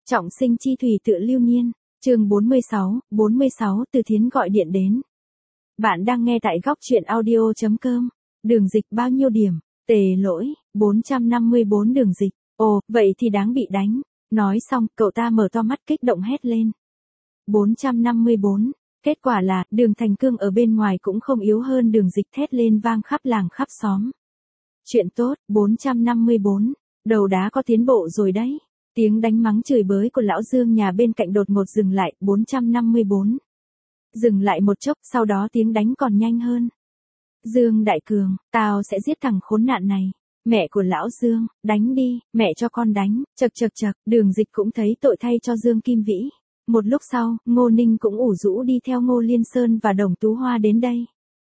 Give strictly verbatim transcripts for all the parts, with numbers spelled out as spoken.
Trọng sinh chi thủy tựa lưu niên, chương bốn mươi sáu, bốn mươi sáu Từ Thiến gọi điện đến. Bạn đang nghe tại góc truyện audio.com. Đường dịch bao nhiêu điểm? Tề lỗi, bốn trăm năm mươi bốn đường dịch. Ồ, vậy thì đáng bị đánh. Nói xong, cậu ta mở to mắt kích động hét lên. bốn trăm năm mươi bốn. Kết quả là, đường Thành Cương ở bên ngoài cũng không yếu hơn đường dịch thét lên vang khắp làng khắp xóm. Chuyện tốt, bốn trăm năm mươi bốn. Đầu đá có tiến bộ rồi đấy. Tiếng đánh mắng chửi bới của lão Dương nhà bên cạnh đột ngột dừng lại, bốn trăm năm mươi bốn. Dừng lại một chốc, sau đó tiếng đánh còn nhanh hơn. Dương Đại Cường, tao sẽ giết thằng khốn nạn này. Mẹ của lão Dương, đánh đi, mẹ cho con đánh, chật chật chật, đường dịch cũng thấy tội thay cho Dương Kim Vĩ. Một lúc sau, Ngô Ninh cũng ủ rũ đi theo Ngô Liên Sơn và Đồng Tú Hoa đến đây.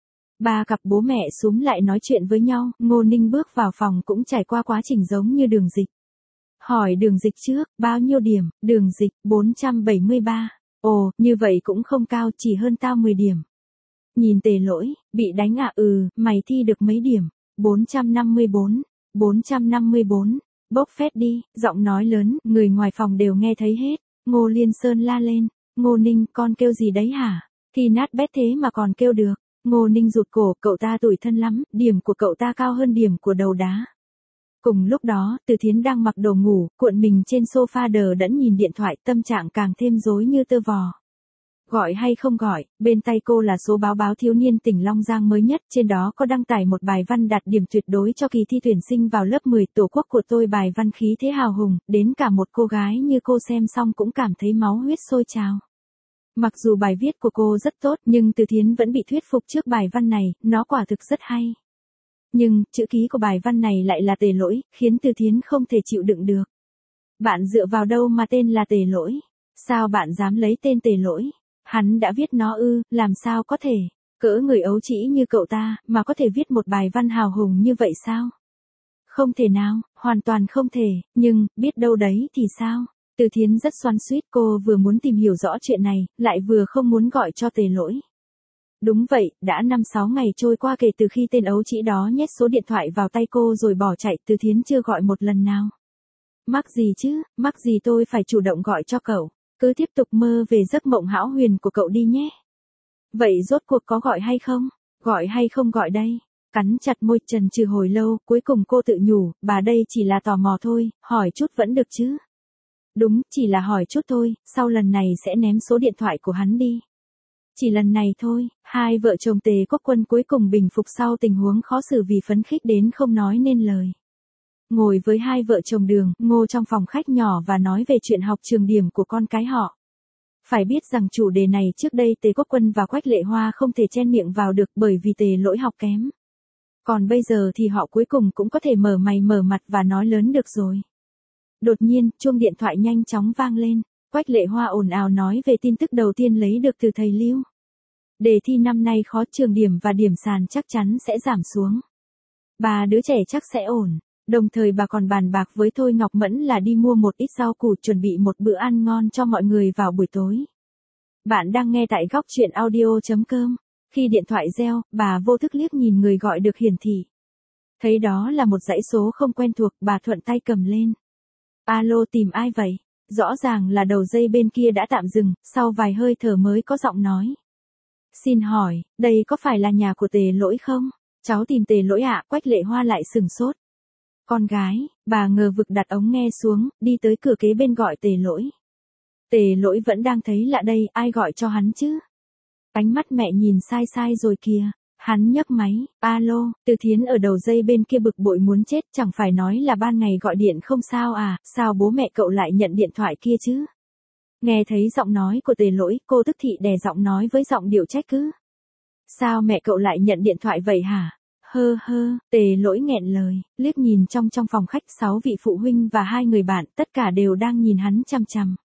Ba cặp bố mẹ xúm lại nói chuyện với nhau, Ngô Ninh bước vào phòng cũng trải qua quá trình giống như đường dịch. Hỏi đường dịch trước, bao nhiêu điểm? Đường dịch, bốn trăm bảy mươi ba. Ồ, như vậy cũng không cao, chỉ hơn tao mười điểm. Nhìn Tề lỗi, bị đánh à? Ừ, mày thi được mấy điểm? bốn trăm năm mươi bốn. bốn trăm năm mươi bốn. Bốc phét đi, giọng nói lớn, người ngoài phòng đều nghe thấy hết. Ngô Liên Sơn la lên. Ngô Ninh, con kêu gì đấy hả? Thi nát bét thế mà còn kêu được. Ngô Ninh rụt cổ, cậu ta tủi thân lắm, điểm của cậu ta cao hơn điểm của đầu đá. Cùng lúc đó, Từ Thiến đang mặc đồ ngủ, cuộn mình trên sofa đờ đẫn nhìn điện thoại, tâm trạng càng thêm rối như tơ vò. Gọi hay không gọi, bên tay cô là số báo báo thiếu niên tỉnh Long Giang mới nhất, trên đó có đăng tải một bài văn đạt điểm tuyệt đối cho kỳ thi tuyển sinh vào lớp mười, Tổ quốc của tôi, bài văn khí thế hào hùng, đến cả một cô gái như cô xem xong cũng cảm thấy máu huyết sôi trào. Mặc dù bài viết của cô rất tốt, nhưng Từ Thiến vẫn bị thuyết phục trước bài văn này, nó quả thực rất hay. Nhưng, chữ ký của bài văn này lại là Tề lỗi, khiến Từ Thiến không thể chịu đựng được. Bạn dựa vào đâu mà tên là Tề lỗi? Sao bạn dám lấy tên Tề lỗi? Hắn đã viết nó ư, làm sao có thể? Cỡ người ấu trĩ như cậu ta, mà có thể viết một bài văn hào hùng như vậy sao? Không thể nào, hoàn toàn không thể, nhưng, biết đâu đấy thì sao? Từ Thiến rất xoắn xuýt, cô vừa muốn tìm hiểu rõ chuyện này, lại vừa không muốn gọi cho Tề lỗi. Đúng vậy, đã năm sáu ngày trôi qua kể từ khi tên ấu trĩ đó nhét số điện thoại vào tay cô rồi bỏ chạy, Từ Thiến chưa gọi một lần nào. Mắc gì chứ, mắc gì tôi phải chủ động gọi cho cậu, cứ tiếp tục mơ về giấc mộng hão huyền của cậu đi nhé. Vậy rốt cuộc có gọi hay không? Gọi hay không gọi đây? Cắn chặt môi trần trừ hồi lâu, cuối cùng cô tự nhủ, bà đây chỉ là tò mò thôi, hỏi chút vẫn được chứ. Đúng, chỉ là hỏi chút thôi, sau lần này sẽ ném số điện thoại của hắn đi. Chỉ lần này thôi, hai vợ chồng Tề Quốc Quân cuối cùng bình phục sau tình huống khó xử vì phấn khích đến không nói nên lời. Ngồi với hai vợ chồng Đường, Ngô trong phòng khách nhỏ và nói về chuyện học trường điểm của con cái họ. Phải biết rằng chủ đề này trước đây Tề Quốc Quân và Quách Lệ Hoa không thể chen miệng vào được bởi vì Tề lỗi học kém. Còn bây giờ thì họ cuối cùng cũng có thể mở mày mở mặt và nói lớn được rồi. Đột nhiên, chuông điện thoại nhanh chóng vang lên. Quách Lệ Hoa ồn ào nói về tin tức đầu tiên lấy được từ thầy Lưu. Đề thi năm nay khó, trường điểm và điểm sàn chắc chắn sẽ giảm xuống. Ba đứa trẻ chắc sẽ ổn. Đồng thời bà còn bàn bạc với Thôi Ngọc Mẫn là đi mua một ít rau củ chuẩn bị một bữa ăn ngon cho mọi người vào buổi tối. Bạn đang nghe tại góc truyện audio.com. Khi điện thoại reo, bà vô thức liếc nhìn người gọi được hiển thị. Thấy đó là một dãy số không quen thuộc, bà thuận tay cầm lên. Alo, tìm ai vậy? Rõ ràng là đầu dây bên kia đã tạm dừng, sau vài hơi thở mới có giọng nói. Xin hỏi, đây có phải là nhà của Tề lỗi không? Cháu tìm Tề lỗi ạ. Quách Lệ Hoa lại sừng sốt. Con gái, bà ngờ vực đặt ống nghe xuống, đi tới cửa kế bên gọi Tề lỗi. Tề lỗi vẫn đang thấy lạ đây, ai gọi cho hắn chứ? Ánh mắt mẹ nhìn sai sai rồi kìa. Hắn nhấc máy, alo, Từ Thiến ở đầu dây bên kia bực bội muốn chết, chẳng phải nói là ban ngày gọi điện không sao à, sao bố mẹ cậu lại nhận điện thoại kia chứ? Nghe thấy giọng nói của Tề lỗi, cô tức thị đè giọng nói với giọng điệu trách cứ. Sao mẹ cậu lại nhận điện thoại vậy hả? Hơ hơ, Tề lỗi nghẹn lời, liếc nhìn trong trong phòng khách, sáu vị phụ huynh và hai người bạn, tất cả đều đang nhìn hắn chằm chằm.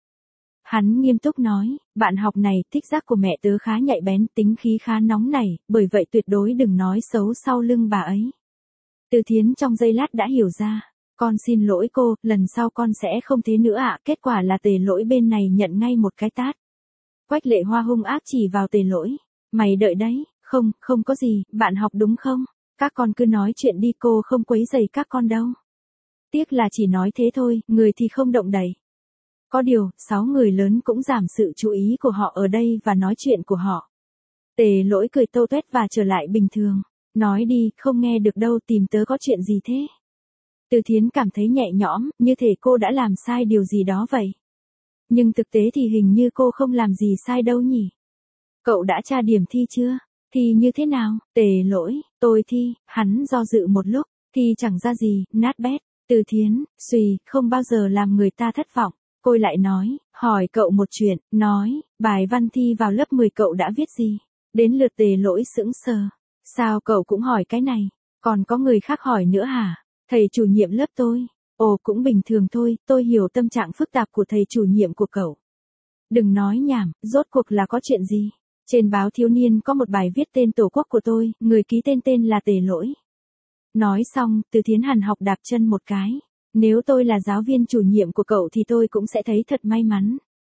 Hắn nghiêm túc nói, bạn học này, thích giác của mẹ tớ khá nhạy bén, tính khí khá nóng nảy, bởi vậy tuyệt đối đừng nói xấu sau lưng bà ấy. Từ Thiến trong giây lát đã hiểu ra, con xin lỗi cô, lần sau con sẽ không thế nữa ạ. Kết quả là Tề lỗi bên này nhận ngay một cái tát. Quách Lệ Hoa hung ác chỉ vào Tề lỗi, mày đợi đấy, không, không có gì, bạn học đúng không? Các con cứ nói chuyện đi, cô không quấy rầy các con đâu. Tiếc là chỉ nói thế thôi, người thì không động đậy. Có điều, sáu người lớn cũng giảm sự chú ý của họ ở đây và nói chuyện của họ. Tề Lỗi cười tô tuét và trở lại bình thường. Nói đi, không nghe được đâu, tìm tớ có chuyện gì thế? Từ Thiến cảm thấy nhẹ nhõm, như thể cô đã làm sai điều gì đó vậy. Nhưng thực tế thì hình như cô không làm gì sai đâu nhỉ? Cậu đã tra điểm thi chưa? Thi như thế nào? Tề Lỗi, tôi thi, hắn do dự một lúc, thi chẳng ra gì, nát bét. Từ Thiến, xùy, không bao giờ làm người ta thất vọng. Cô lại nói, hỏi cậu một chuyện, nói, bài văn thi vào lớp mười cậu đã viết gì? Đến lượt Tề Lỗi sững sờ. Sao cậu cũng hỏi cái này? Còn có người khác hỏi nữa hả? Thầy chủ nhiệm lớp tôi. Ồ, cũng bình thường thôi, tôi hiểu tâm trạng phức tạp của thầy chủ nhiệm của cậu. Đừng nói nhảm, rốt cuộc là có chuyện gì? Trên báo Thiếu Niên có một bài viết tên Tổ quốc của tôi, người ký tên tên là Tề Lỗi. Nói xong, Từ Thiến hằn học đạp chân một cái. Nếu tôi là giáo viên chủ nhiệm của cậu thì tôi cũng sẽ thấy thật may mắn.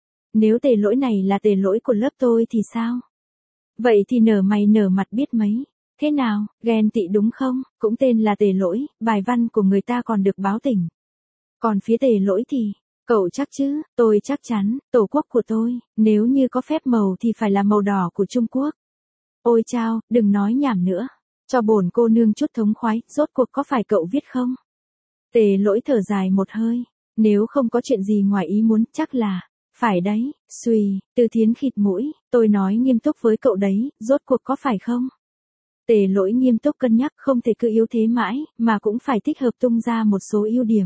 Nếu Tề Lỗi này là Tề Lỗi của lớp tôi thì sao? Vậy thì nở mày nở mặt biết mấy. Thế nào, ghen tị đúng không? Cũng tên là Tề Lỗi, bài văn của người ta còn được báo tỉnh. Còn phía Tề Lỗi thì, cậu chắc chứ? Tôi chắc chắn, tổ quốc của tôi, nếu như có phép màu thì phải là màu đỏ của Trung Quốc. Ôi chao, đừng nói nhảm nữa. Cho bổn cô nương chút thống khoái, rốt cuộc có phải cậu viết không? Tề Lỗi thở dài một hơi. Nếu không có chuyện gì ngoài ý muốn, chắc là, phải đấy, xùy, Từ Thiến khịt mũi, tôi nói nghiêm túc với cậu đấy, rốt cuộc có phải không? Tề Lỗi nghiêm túc cân nhắc, không thể cứ yếu thế mãi, mà cũng phải thích hợp tung ra một số ưu điểm.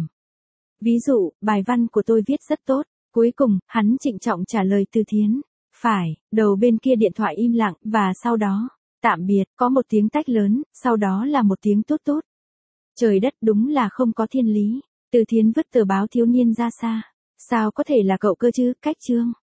Ví dụ, bài văn của tôi viết rất tốt. Cuối cùng, hắn trịnh trọng trả lời Từ Thiến. Phải, đầu bên kia điện thoại im lặng, và sau đó, tạm biệt, có một tiếng tách lớn, sau đó là một tiếng tút tút. Trời đất, đúng là không có thiên lý. Từ Thiến vứt tờ báo Thiếu Niên ra xa. Sao có thể là cậu cơ chứ, cách chương.